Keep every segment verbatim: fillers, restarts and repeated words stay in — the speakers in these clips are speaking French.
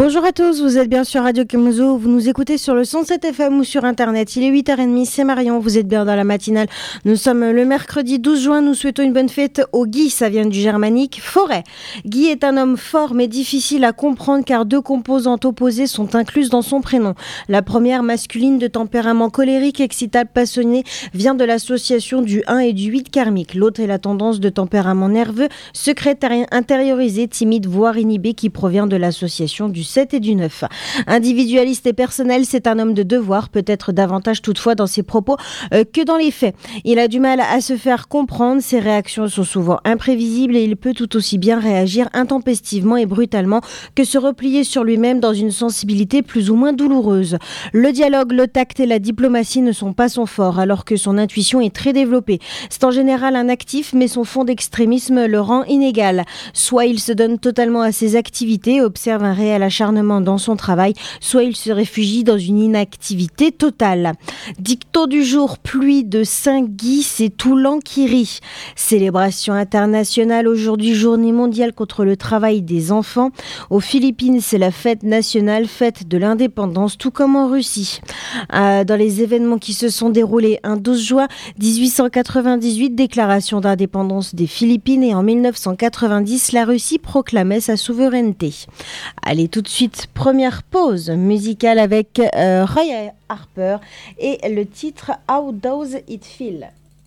Bonjour à tous, vous êtes bien sur Radio Kemozo, vous nous écoutez sur le cent sept F M ou sur internet. Il est huit heures trente, c'est Marion, vous êtes bien dans la matinale. Nous sommes le mercredi douze juin, nous souhaitons une bonne fête au Guy, ça vient du germanique forêt. Guy est un homme fort mais difficile à comprendre car deux composantes opposées sont incluses dans son prénom. La première, masculine de tempérament colérique, excitable, passionné, vient de l'association du un et du huit karmique. L'autre est la tendance de tempérament nerveux, secrétaire, intériorisé, timide, voire inhibé qui provient de l'association du sept et du neuf. Individualiste et personnel, c'est un homme de devoir, peut-être davantage toutefois dans ses propos euh, que dans les faits. Il a du mal à se faire comprendre, ses réactions sont souvent imprévisibles et il peut tout aussi bien réagir intempestivement et brutalement que se replier sur lui-même dans une sensibilité plus ou moins douloureuse. Le dialogue, le tact et la diplomatie ne sont pas son fort, alors que son intuition est très développée. C'est en général un actif, mais son fond d'extrémisme le rend inégal. Soit il se donne totalement à ses activités, observe un réel acharnement dans son travail, soit il se réfugie dans une inactivité totale. Dicton du jour, pluie de Saint-Guy, c'est Toulan qui rit. Célébration internationale aujourd'hui, journée mondiale contre le travail des enfants. Aux Philippines, c'est la fête nationale, fête de l'indépendance, tout comme en Russie. Euh, dans les événements qui se sont déroulés un douze juin dix-huit cent quatre-vingt-dix-huit, déclaration d'indépendance des Philippines, et en mille neuf cent quatre-vingt-dix, la Russie proclamait sa souveraineté. Allez, tout de suite, première pause musicale avec euh, Roy Harper et le titre How Does It Feel?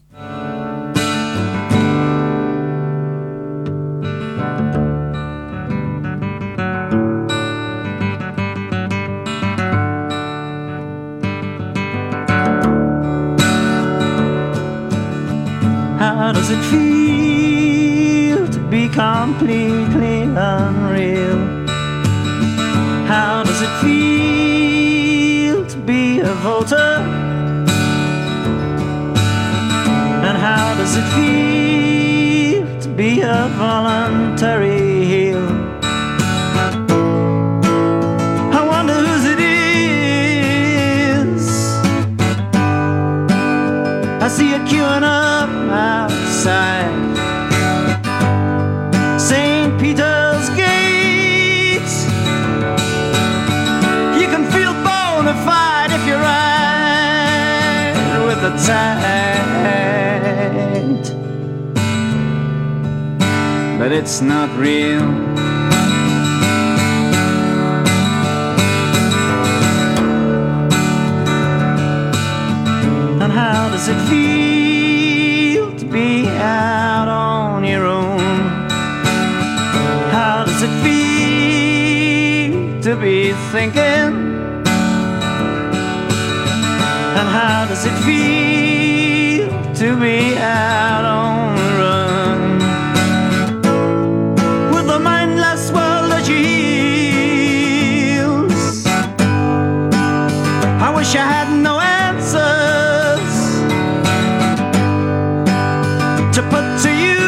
How does it feel to be completely unreal? How does it feel to be a voter? And how does it feel to be a voluntary heel? I wonder whose it is. I see it queuing up outside Saint Peter's Gate. You can feel bona fide if you ride with the tide, but it's not real. And how does it feel to be out on your own? How does it feel to be thinking? And how does it feel to be out on the run? With a mindless world at your heels, I wish I had no answers to put to you,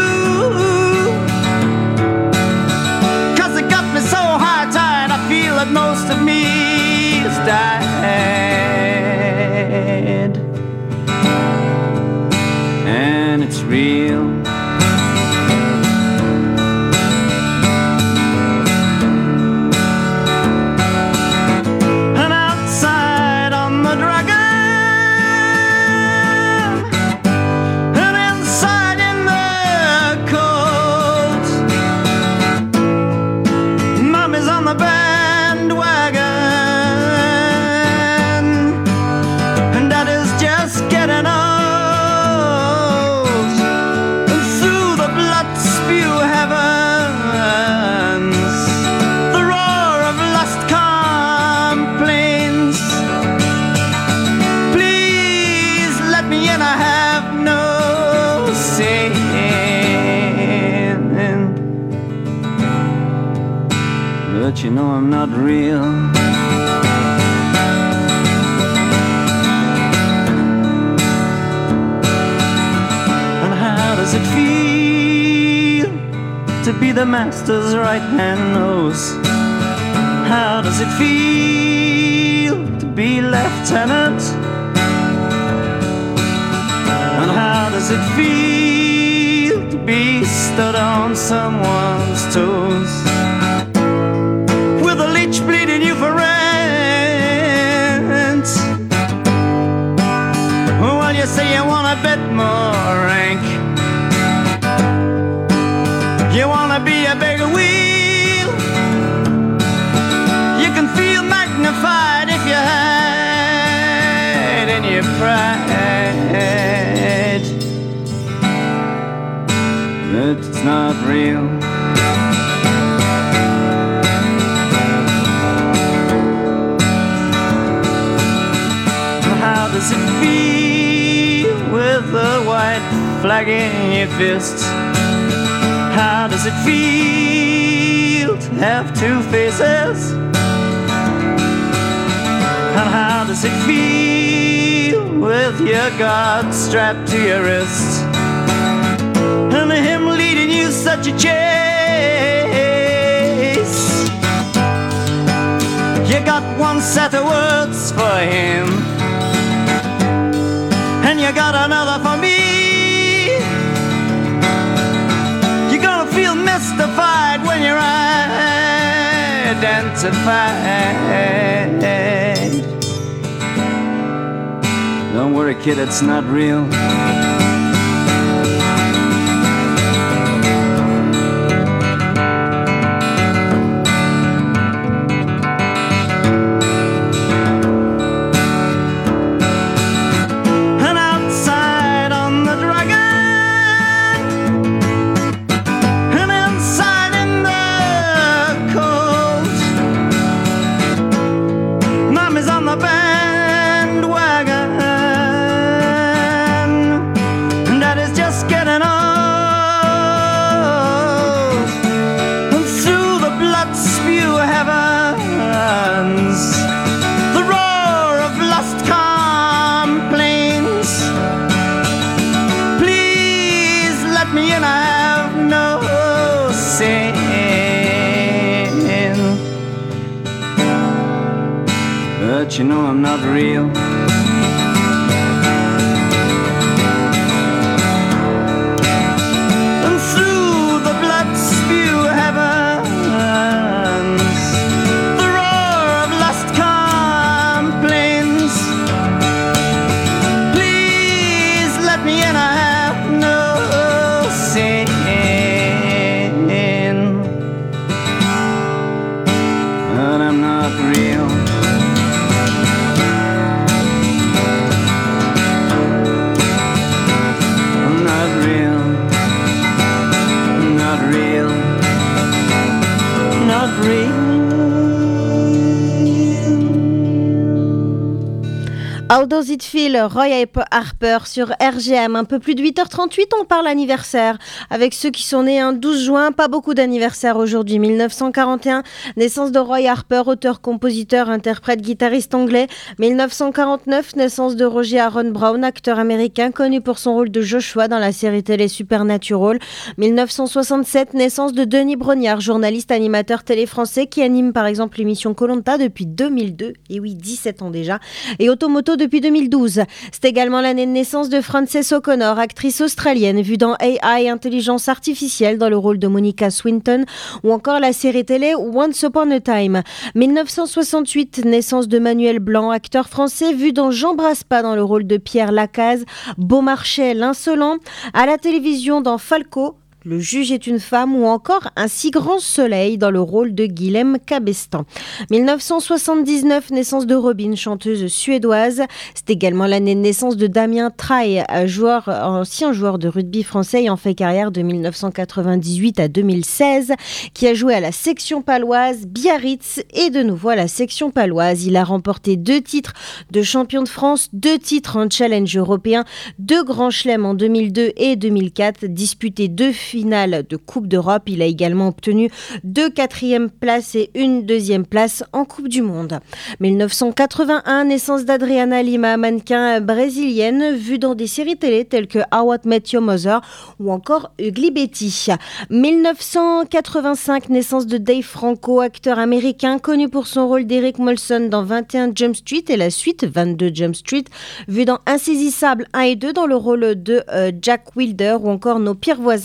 'cause it got me so high-tied I feel that most of me is died. And it's real. And outside on the dragon, and inside in the cold, Mommy's on the bandwagon, and Daddy's just getting on. But you know I'm not real. And how does it feel to be the master's right hand nose? How does it feel to be lieutenant? And how does it feel to be stood on someone's toes? With a leech bleeding your pride, but it's not real. How does it feel with the white flag in your fist? How does it feel to have two faces? And how does it feel with your God strapped to your wrist? And him leading you such a chase. You got one set of words for him, and you got another for me. You're gonna feel mystified when you're identified. Don't worry, kid, it's not real. But you know I'm not real. And through the blood spew heavens, the roar of lust complains. Please let me in, I have no sin. But I'm not real. How Does It Feel, Roy Harper sur R G M. Un peu plus de huit heures trente-huit, on parle anniversaire avec ceux qui sont nés un douze juin. Pas beaucoup d'anniversaires aujourd'hui. mille neuf cent quarante et un, naissance de Roy Harper, auteur, compositeur, interprète, guitariste anglais. mille neuf cent quarante-neuf, naissance de Roger Aaron Brown, acteur américain connu pour son rôle de Joshua dans la série télé Supernatural. mille neuf cent soixante-sept, naissance de Denis Brognard, journaliste animateur télé français qui anime par exemple l'émission Koh-Lanta depuis deux mille deux. Et oui, dix-sept ans déjà. Et Automoto depuis deux mille douze. C'est également l'année de naissance de Frances O'Connor, actrice australienne vue dans A I, intelligence artificielle, dans le rôle de Monica Swinton, ou encore la série télé Once Upon a Time. mille neuf cent soixante-huit, naissance de Manuel Blanc, acteur français vu dans J'embrasse pas dans le rôle de Pierre Lacaze, Beaumarchais l'insolent, à la télévision dans Falco, Le juge est une femme, ou encore Un si grand soleil dans le rôle de Guilhem Cabestan. mille neuf cent soixante-dix-neuf, naissance de Robin, chanteuse suédoise. C'est également l'année de naissance de Damien Traille, joueur, ancien joueur de rugby français ayant fait carrière de mille neuf cent quatre-vingt-dix-huit à deux mille seize, qui a joué à la section paloise, Biarritz et de nouveau à la section paloise. Il a remporté deux titres de champion de France, deux titres en challenge européen, deux grands chelems en deux mille deux et deux mille quatre, disputé deux finale de Coupe d'Europe. Il a également obtenu deux quatrièmes places et une deuxième place en Coupe du Monde. mille neuf cent quatre-vingt-un, naissance d'Adriana Lima, mannequin brésilienne, vue dans des séries télé telles que How I Met Your Mother ou encore Ugly Betty. mille neuf cent quatre-vingt-cinq, naissance de Dave Franco, acteur américain connu pour son rôle d'Eric Molson dans vingt et un Jump Street et la suite vingt-deux Jump Street, vu dans Insaisissable un et deux dans le rôle de euh, Jack Wilder ou encore Nos pires voisins un et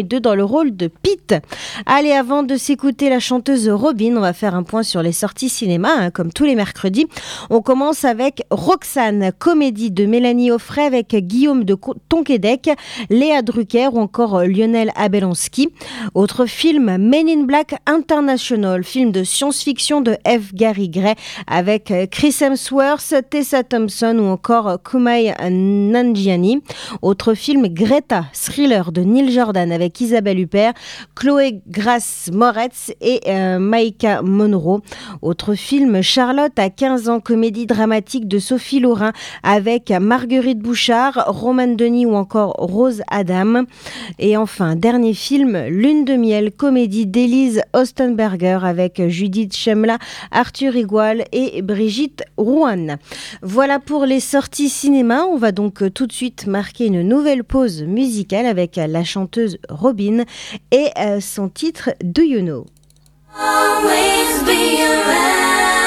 et deux dans le rôle de Pete. Allez, avant de s'écouter la chanteuse Robyn, on va faire un point sur les sorties cinéma, hein, comme tous les mercredis. On commence avec Roxane, comédie de Mélanie Offray avec Guillaume de Tonquédec, Léa Drucker ou encore Lionel Abelansky. Autre film, Men in Black International, film de science-fiction de F. Gary Gray avec Chris Hemsworth, Tessa Thompson ou encore Kumail Nanjiani. Autre film, Greta, thriller de Neil Jordan avec Isabelle Huppert, Chloé Grace Moretz et euh, Maïka Monroe. Autre film, Charlotte à quinze ans, comédie dramatique de Sophie Laurin avec Marguerite Bouchard, Roman Denis ou encore Rose Adam. Et enfin, dernier film, Lune de miel, comédie d'Élise Ostenberger avec Judith Chemla, Arthur Igual et Brigitte Rouen. Voilà pour les sorties cinéma. On va donc tout de suite marquer une nouvelle pause musicale avec la chanteuse Robyn et euh, son titre Do You Know. Always be around.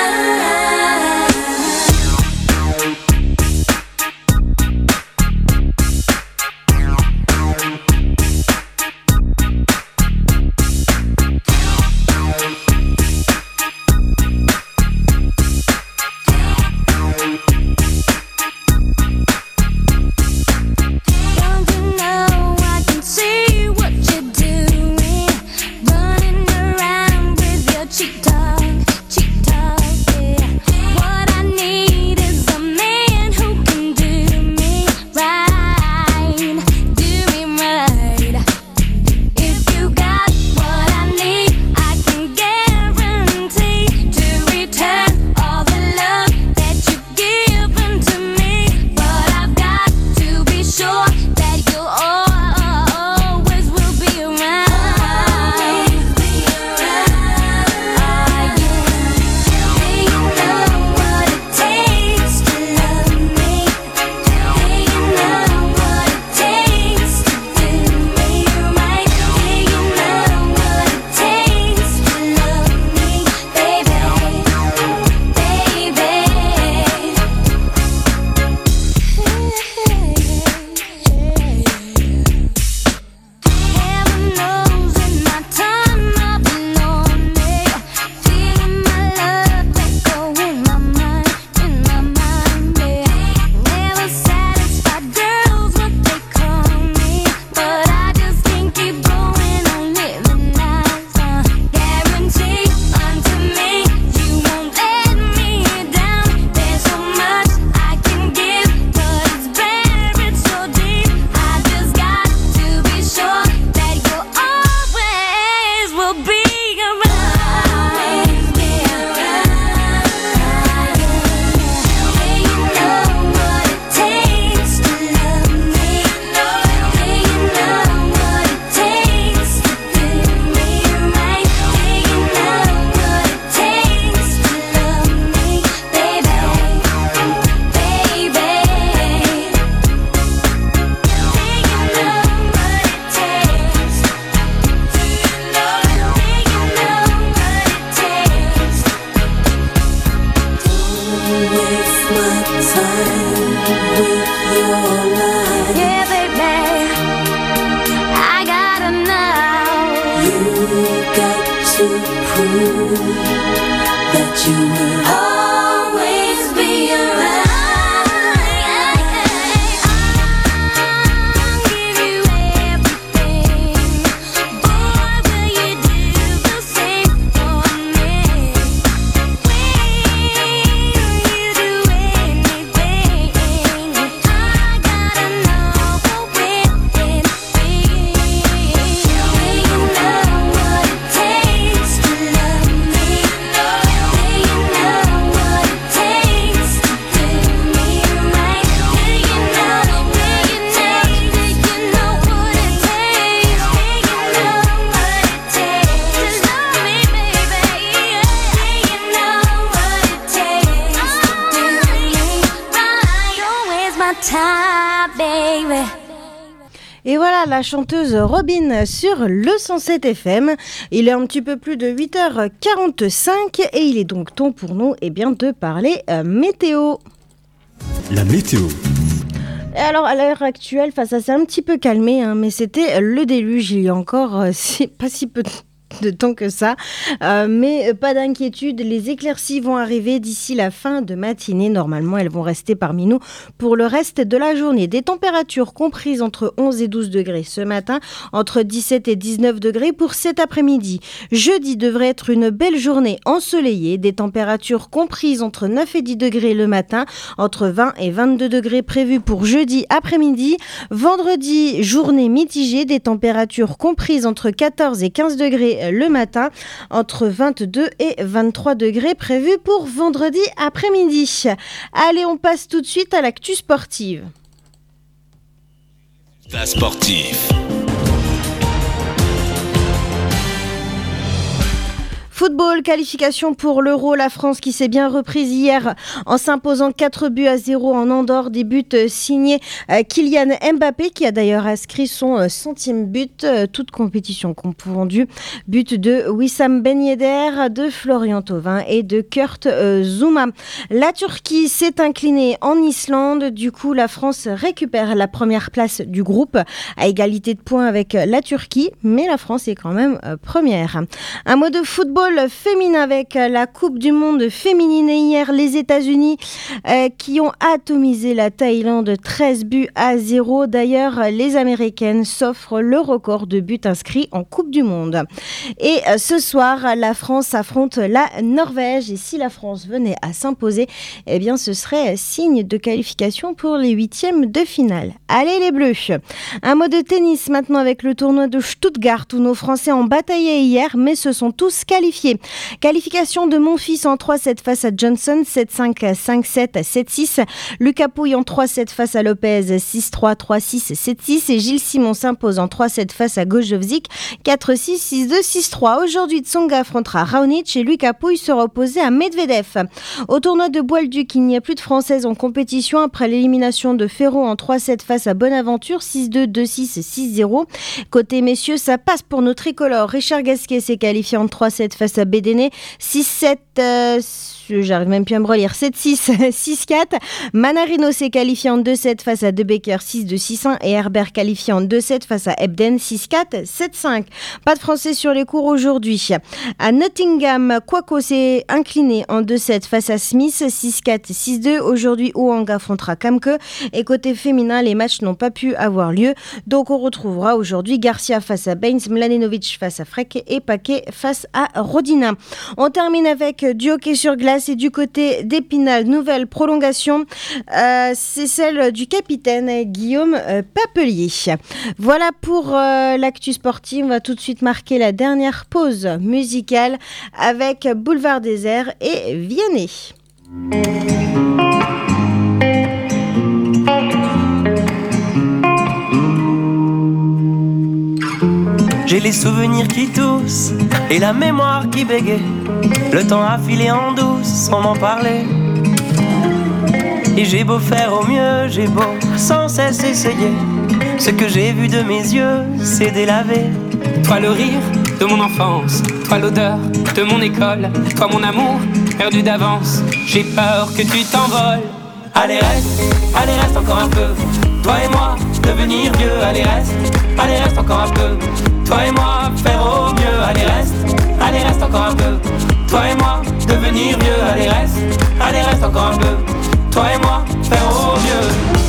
Et voilà la chanteuse Robyn sur le cent sept F M. Il est un petit peu plus de huit heures quarante-cinq et il est donc temps pour nous eh bien, de parler euh, météo. La météo. Et alors, à l'heure actuelle, enfin, ça s'est un petit peu calmé, hein, mais c'était le déluge il y a encore euh, c'est pas si peu de de temps que ça, euh, mais pas d'inquiétude, les éclaircies vont arriver d'ici la fin de matinée. Normalement, elles vont rester parmi nous pour le reste de la journée. Des températures comprises entre onze et douze degrés ce matin, entre dix-sept et dix-neuf degrés pour cet après-midi. Jeudi devrait être une belle journée ensoleillée, des températures comprises entre neuf et dix degrés le matin, entre vingt et vingt-deux degrés prévus pour jeudi après-midi. Vendredi, journée mitigée, des températures comprises entre quatorze et quinze degrés le matin, entre vingt-deux et vingt-trois degrés prévus pour vendredi après-midi. Allez, on passe tout de suite à l'actu sportive. La sportif. Football, qualification pour l'Euro, la France qui s'est bien reprise hier en s'imposant quatre buts à zéro en Andorre, des buts signés Kylian Mbappé qui a d'ailleurs inscrit son centième but, toute compétition confondue, but de Wissam Ben Yedder, de Florian Thauvin et de Kurt Zouma. La Turquie s'est inclinée en Islande, du coup la France récupère la première place du groupe à égalité de points avec la Turquie, mais la France est quand même première. Un mot de football féminin avec la Coupe du Monde féminine et hier les États-Unis euh, qui ont atomisé la Thaïlande treize buts à zéro. D'ailleurs, les Américaines s'offrent le record de buts inscrits en Coupe du Monde. Et euh, ce soir, la France affronte la Norvège et si la France venait à s'imposer, eh bien ce serait signe de qualification pour les huitièmes de finale. Allez les Bleus. Un mot de tennis maintenant avec le tournoi de Stuttgart où nos Français ont bataillé hier mais se sont tous qualifiés. Qualification de Monfils en trois sept face à Johnson, sept cinq, cinq sept, sept six. Lucas Pouille en trois sept face à Lopez, six trois, trois six, sept six. Et Gilles Simon s'impose en trois sept face à Gojovcic, quatre six, six deux, six trois. Aujourd'hui, Tsonga affrontera Raonic et Lucas Pouille sera opposé à Medvedev. Au tournoi de Bois-le-Duc, il n'y a plus de Françaises en compétition après l'élimination de Ferro en trois sept face à Bonaventure, six deux, deux six, six zéro. Côté messieurs, ça passe pour nos tricolores. Richard Gasquet s'est qualifié en trois sept face à Bédéné, six sept, euh, j'arrive même plus à me relire, sept six, six quatre. Manarino s'est qualifié en deux sept face à De Becker, six deux, six un. Et Herbert qualifié en deux sept face à Ebden, six quatre, sept cinq. Pas de Français sur les cours aujourd'hui. À Nottingham, Kwako s'est incliné en deux sept face à Smith, six quatre, six deux. Aujourd'hui, Hwang affrontera Kamke. Et côté féminin, les matchs n'ont pas pu avoir lieu. Donc on retrouvera aujourd'hui Garcia face à Baines, Mladenovic face à Freck et Paquet face à Rodina. On termine avec du hockey sur glace et du côté d'Épinal, nouvelle prolongation, euh, c'est celle du capitaine Guillaume euh, Papelier. Voilà pour euh, l'actu sportive. On va tout de suite marquer la dernière pause musicale avec Boulevard Désert et Vianney. J'ai les souvenirs qui toussent et la mémoire qui bégaye. Le temps a filé en douce sans m'en parler. Et j'ai beau faire au mieux, j'ai beau sans cesse essayer. Ce que j'ai vu de mes yeux, c'est délavé. Toi le rire de mon enfance, toi l'odeur de mon école, toi mon amour perdu d'avance. J'ai peur que tu t'envoles. Allez reste, allez reste encore un peu. Toi et moi, devenir vieux. Allez reste, allez reste encore un peu. Toi et moi, faire au mieux. Allez reste, allez reste encore un peu. Toi et moi, devenir vieux. Allez reste, allez reste encore un peu. Toi et moi, faire au mieux.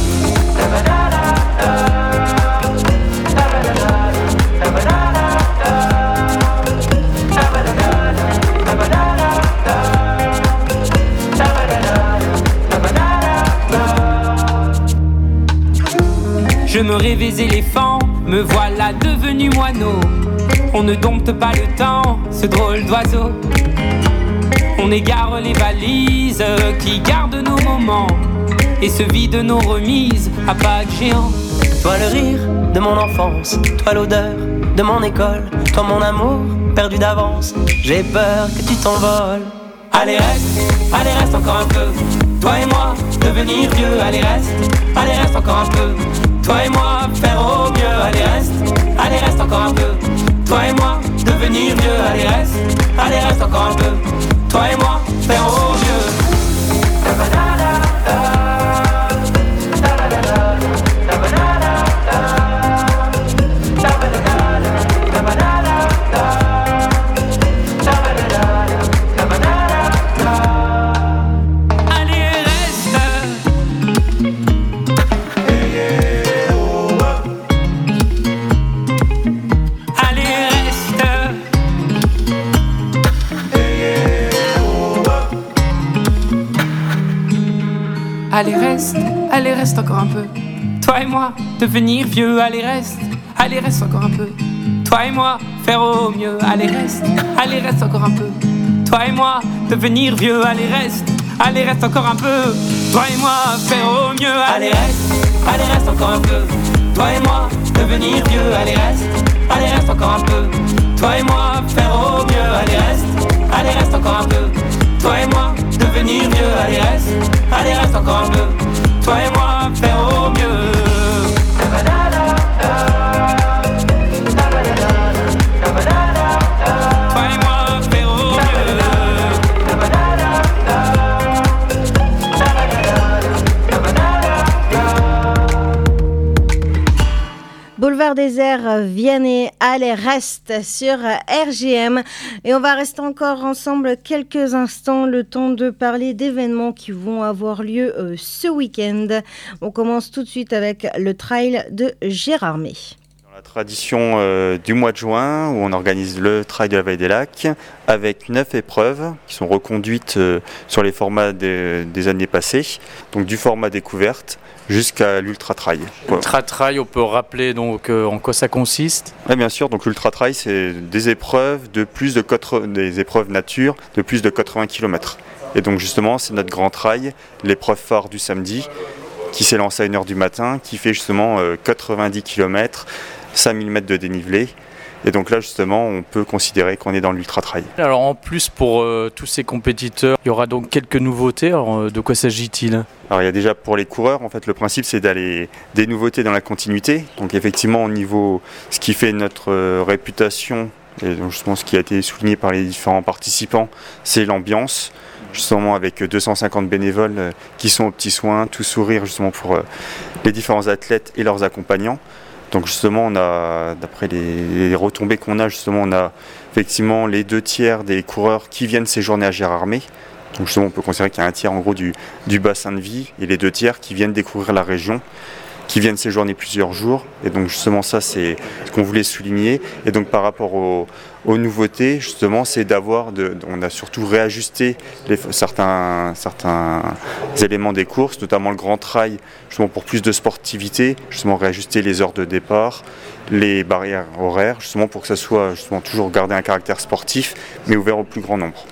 Je me rêvais éléphant, me voilà devenu moineau. On ne dompte pas le temps, ce drôle d'oiseau. On égare les valises qui gardent nos moments et se vident nos remises à pas de géant. Toi le rire de mon enfance, toi l'odeur de mon école, toi mon amour perdu d'avance. J'ai peur que tu t'envoles. Allez reste, allez reste encore un peu. Toi et moi, devenir vieux. Allez reste, allez reste encore un peu. Toi et moi, faire au mieux. Allez reste, allez reste encore un peu. Toi et moi, devenir vieux. Allez reste, allez reste encore un peu. Toi et moi, faire au mieux. allez reste, allez reste encore un peu. Toi et moi, devenir vieux, allez reste, allez reste encore un peu. Toi et moi, faire au mieux, allez reste, allez reste encore un peu. Toi et moi, devenir vieux, allez reste, allez reste encore un peu. Toi et moi, faire au mieux, allez reste, allez reste encore un peu. Toi et moi, devenir vieux, allez reste, allez reste encore un peu. Toi et moi, faire au mieux, allez reste, allez reste encore un peu. Toi et moi, devenir vieux, allez reste, allez reste encore un peu. Toi et moi, faire au mieux. Boulevard des Airs, Vianney, allez, reste sur R G M. Et on va rester encore ensemble quelques instants, le temps de parler d'événements qui vont avoir lieu euh, ce week-end. On commence tout de suite avec le trail de Gérardmer. La tradition euh, du mois de juin où on organise le Trail de la Vallée des Lacs avec neuf épreuves qui sont reconduites euh, sur les formats de, des années passées, donc du format découverte jusqu'à l'Ultra Trail. Ultra Trail, on peut rappeler donc euh, en quoi ça consiste ? Oui, bien sûr, donc l'Ultra Trail c'est des épreuves de plus de quatre, des épreuves nature de plus de quatre-vingts kilomètres. Et donc justement c'est notre grand trail, l'épreuve phare du samedi, qui s'est lancé à une heure du matin, qui fait justement euh, quatre-vingt-dix kilomètres, cinq mille mètres de dénivelé. Et donc là justement on peut considérer qu'on est dans l'ultra trail. Alors en plus pour euh, tous ces compétiteurs, il y aura donc quelques nouveautés. Alors, euh, de quoi s'agit-il ? Alors il y a déjà pour les coureurs, en fait le principe c'est d'aller des nouveautés dans la continuité. Donc effectivement au niveau, ce qui fait notre euh, réputation, et donc justement ce qui a été souligné par les différents participants, c'est l'ambiance. Justement avec deux cent cinquante bénévoles euh, qui sont aux petits soins, tout sourire justement pour euh, les différents athlètes et leurs accompagnants. Donc justement, on a, d'après les, les retombées qu'on a, justement, on a effectivement les deux tiers des coureurs qui viennent séjourner à Gérardmer. Donc justement, on peut considérer qu'il y a un tiers en gros du, du bassin de vie et les deux tiers qui viennent découvrir la région, qui viennent séjourner plusieurs jours. Et donc justement, ça c'est ce qu'on voulait souligner. Et donc par rapport aux, aux nouveautés, justement, c'est d'avoir, de, on a surtout réajusté les, certains, certains éléments des courses, notamment le grand trail, justement pour plus de sportivité, justement réajuster les heures de départ, les barrières horaires, justement pour que ça soit justement toujours garder un caractère sportif, mais ouvert au plus grand nombre.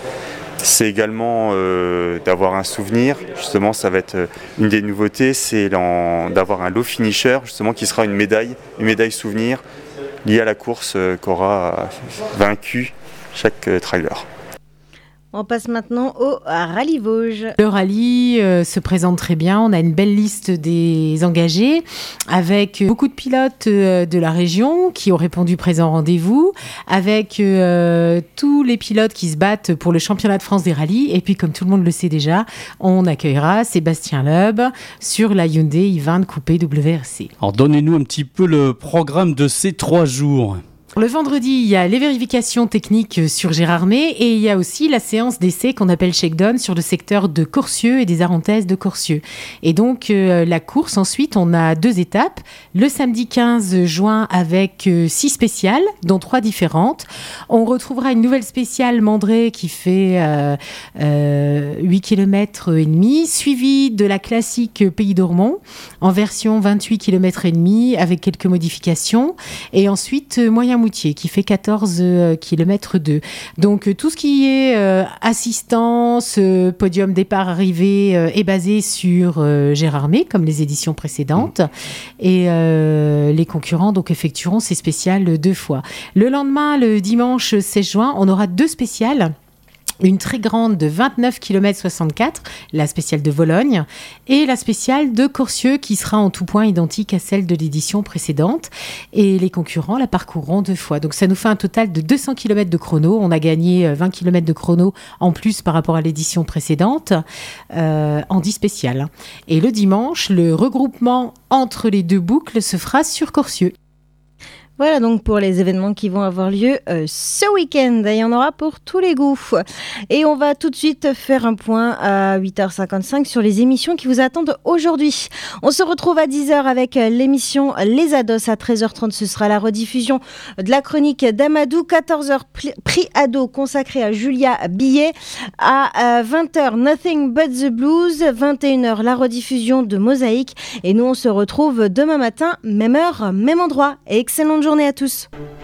C'est également euh, d'avoir un souvenir, justement ça va être euh, une des nouveautés, c'est d'avoir un low finisher, justement qui sera une médaille, une médaille souvenir liée à la course euh, qu'aura vaincu chaque euh, trailer. On passe maintenant au rallye Vosges. Le rallye euh, se présente très bien. On a une belle liste des engagés avec beaucoup de pilotes euh, de la région qui ont répondu présent au rendez-vous, avec euh, tous les pilotes qui se battent pour le championnat de France des rallyes. Et puis, comme tout le monde le sait déjà, on accueillera Sébastien Loeb sur la Hyundai i vingt Coupé W R C. Alors, donnez-nous un petit peu le programme de ces trois jours. Le vendredi, il y a les vérifications techniques sur Gérardmer et il y a aussi la séance d'essai qu'on appelle shakedown sur le secteur de Corcieux et des Arentaises de Corcieux. Et donc, euh, la course, ensuite, on a deux étapes. Le samedi quinze juin avec euh, six spéciales, dont trois différentes. On retrouvera une nouvelle spéciale Mandré qui fait euh, euh, huit kilomètres et demi, suivie de la classique Pays d'Ormont en version vingt-huit kilomètres et demi avec quelques modifications. Et ensuite, euh, moyen Moutier qui fait quatorze kilomètres deux. Donc tout ce qui est euh, assistance, euh, podium départ arrivée euh, est basé sur euh, Gérardmer comme les éditions précédentes mmh. et euh, les concurrents donc effectueront ces spéciales deux fois. Le lendemain, le dimanche seize juin, on aura deux spéciales. Une très grande de vingt-neuf kilomètres soixante-quatre, la spéciale de Vologne, et la spéciale de Corcieux qui sera en tout point identique à celle de l'édition précédente. Et les concurrents la parcourront deux fois. Donc ça nous fait un total de deux cents kilomètres de chrono. On a gagné vingt kilomètres de chrono en plus par rapport à l'édition précédente euh, en dix spéciales. Et le dimanche, le regroupement entre les deux boucles se fera sur Corcieux. Voilà donc pour les événements qui vont avoir lieu euh, ce week-end. Il y en aura pour tous les goûts. Et on va tout de suite faire un point à huit heures cinquante-cinq sur les émissions qui vous attendent aujourd'hui. On se retrouve à dix heures avec l'émission Les Ados. À treize heures trente, ce sera la rediffusion de la chronique d'Amadou. quatorze heures, prix ado consacré à Julia Billet. À vingt heures, Nothing But The Blues. vingt et une heures, la rediffusion de Mosaïque. Et nous, on se retrouve demain matin, même heure, même endroit. Et excellente journée à tous.